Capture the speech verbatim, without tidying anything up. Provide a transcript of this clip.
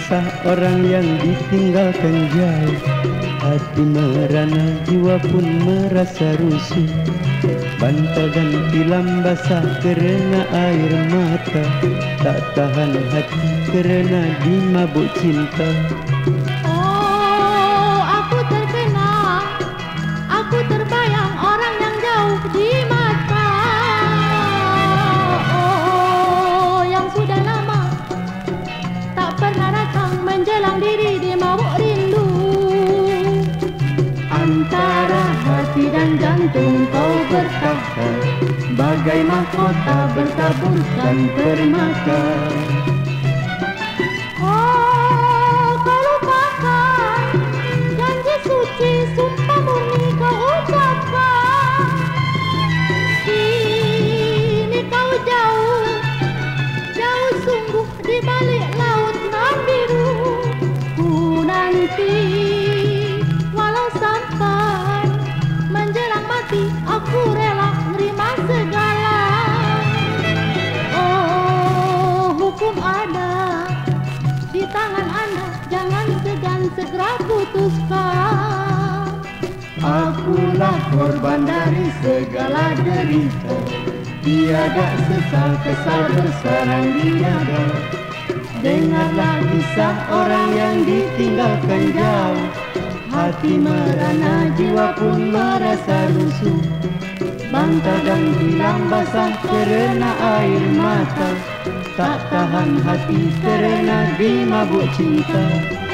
kisah orang yang ditinggalkan jauh. Hati merana, jiwa pun merasa rusuh. Bantal dan tilam basah kerana air mata. Tak tahan hati kerana dimabuk cinta. Oh, aku terkenang, aku terbayang orang yang jauh di mata. Oh, yang sudah lama tak pernah datang menjelang diri di mabuk rindu. Antara hati dan jantung kau bertahan, bagai mahkota bertaburkan permata. Oh, kau lupakan janji suci, sumpah murni kau ucapkan. Kini kau jauh, jauh sungguh di balik laut nan biru. Ku nanti walau sampai menjelang mati, aku rela menerima segala. Oh, hukum ada di tangan Anda, jangan segan segera putuskan. Akulah korban dari segala derita, tiada sesal kesal bersarang tiada. Dengarlah kisah orang yang ditinggalkan jauh. Hati merana, jiwa pun merasa rusuh. Bantal dan tilam basah kerana air mata. Tak tahan hati kerana dimabuk cinta.